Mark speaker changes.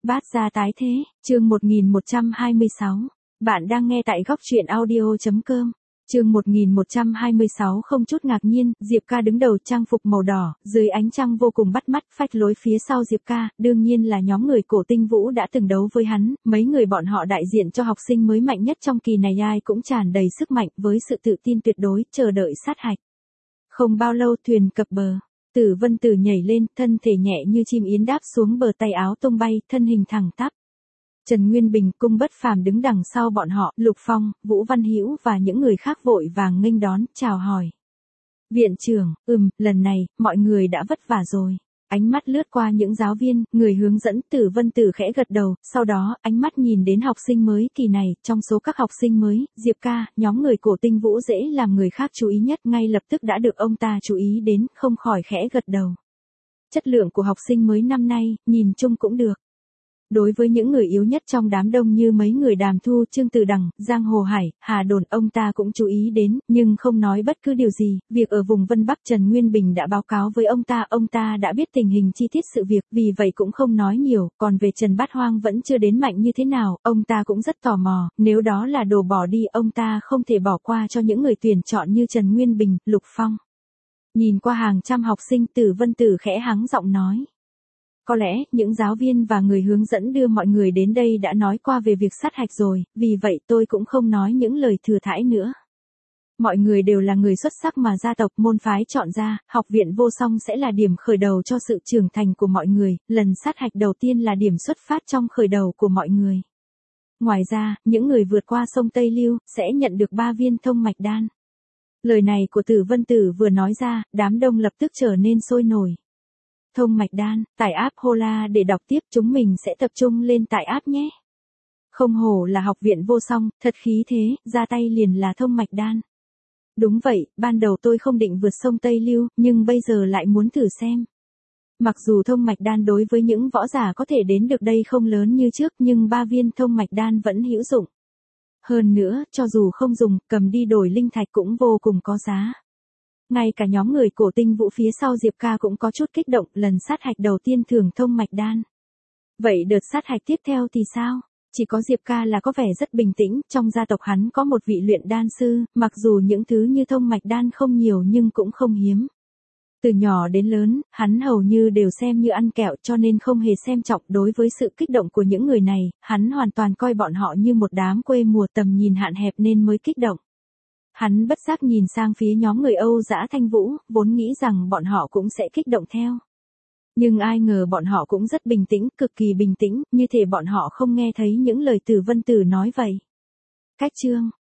Speaker 1: Bát gia tái thế, chương 1126. Bạn đang nghe tại góc truyện audio.com. Chương 1126 không chút ngạc nhiên, Diệp Ca đứng đầu trang phục màu đỏ, dưới ánh trăng vô cùng bắt mắt, phách lối phía sau Diệp Ca, đương nhiên là nhóm người Cổ Tinh Vũ đã từng đấu với hắn, mấy người bọn họ đại diện cho học sinh mới mạnh nhất trong kỳ này ai cũng tràn đầy sức mạnh với sự tự tin tuyệt đối, chờ đợi sát hạch. Không bao lâu thuyền cập bờ. Tử Vân Tử nhảy lên, thân thể nhẹ như chim yến đáp xuống bờ, tay áo tung bay, thân hình thẳng tắp. Trần Nguyên Bình, Cung Bất Phàm đứng đằng sau bọn họ, Lục Phong, Vũ Văn Hữu và những người khác vội vàng nghênh đón, chào hỏi. Viện trưởng, lần này, mọi người đã vất vả rồi. Ánh mắt lướt qua những giáo viên, người hướng dẫn, Tử Vân Tử khẽ gật đầu, sau đó, ánh mắt nhìn đến học sinh mới kỳ này, trong số các học sinh mới, Diệp Ca, nhóm người Cổ Tinh Vũ dễ làm người khác chú ý nhất, ngay lập tức đã được ông ta chú ý đến, không khỏi khẽ gật đầu. Chất lượng của học sinh mới năm nay, nhìn chung cũng được. Đối với những người yếu nhất trong đám đông như mấy người Đàm Thu, Trương Từ Đằng, Giang Hồ Hải, Hà Đồn, ông ta cũng chú ý đến, nhưng không nói bất cứ điều gì, việc ở vùng Vân Bắc Trần Nguyên Bình đã báo cáo với ông ta đã biết tình hình chi tiết sự việc, vì vậy cũng không nói nhiều, còn về Trần Bát Hoang vẫn chưa đến mạnh như thế nào, ông ta cũng rất tò mò, nếu đó là đồ bỏ đi, ông ta không thể bỏ qua cho những người tuyển chọn như Trần Nguyên Bình, Lục Phong. Nhìn qua hàng trăm học sinh, Tử Vân Tử khẽ hắng giọng nói. Có lẽ, những giáo viên và người hướng dẫn đưa mọi người đến đây đã nói qua về việc sát hạch rồi, vì vậy tôi cũng không nói những lời thừa thãi nữa. Mọi người đều là người xuất sắc mà gia tộc môn phái chọn ra, học viện Vô Song sẽ là điểm khởi đầu cho sự trưởng thành của mọi người, lần sát hạch đầu tiên là điểm xuất phát trong khởi đầu của mọi người. Ngoài ra, những người vượt qua sông Tây Lưu, sẽ nhận được 3 viên thông mạch đan. Lời này của Tử Vân Tử vừa nói ra, đám đông lập tức trở nên sôi nổi. Thông mạch đan, tải app Hola để đọc tiếp, chúng mình sẽ tập trung lên tải app nhé. Không hổ là học viện Vô Song, thật khí thế, ra tay liền là thông mạch đan. Đúng vậy, ban đầu tôi không định vượt sông Tây Lưu, nhưng bây giờ lại muốn thử xem. Mặc dù thông mạch đan đối với những võ giả có thể đến được đây không lớn như trước, nhưng 3 viên thông mạch đan vẫn hữu dụng. Hơn nữa, cho dù không dùng, cầm đi đổi linh thạch cũng vô cùng có giá. Ngay cả nhóm người Cổ Tinh Vũ phía sau Diệp Ca cũng có chút kích động, lần sát hạch đầu tiên thưởng thông mạch đan. Vậy đợt sát hạch tiếp theo thì sao? Chỉ có Diệp Ca là có vẻ rất bình tĩnh, trong gia tộc hắn có một vị luyện đan sư, mặc dù những thứ như thông mạch đan không nhiều nhưng cũng không hiếm. Từ nhỏ đến lớn, hắn hầu như đều xem như ăn kẹo, cho nên không hề xem trọng. Đối với sự kích động của những người này, hắn hoàn toàn coi bọn họ như một đám quê mùa, tầm nhìn hạn hẹp nên mới kích động. Hắn bất giác nhìn sang phía nhóm người Âu Dã Thanh Vũ, vốn nghĩ rằng bọn họ cũng sẽ kích động theo. Nhưng ai ngờ bọn họ cũng rất bình tĩnh, cực kỳ bình tĩnh, như thể bọn họ không nghe thấy những lời Tử Vân Tử nói vậy. Cách chương,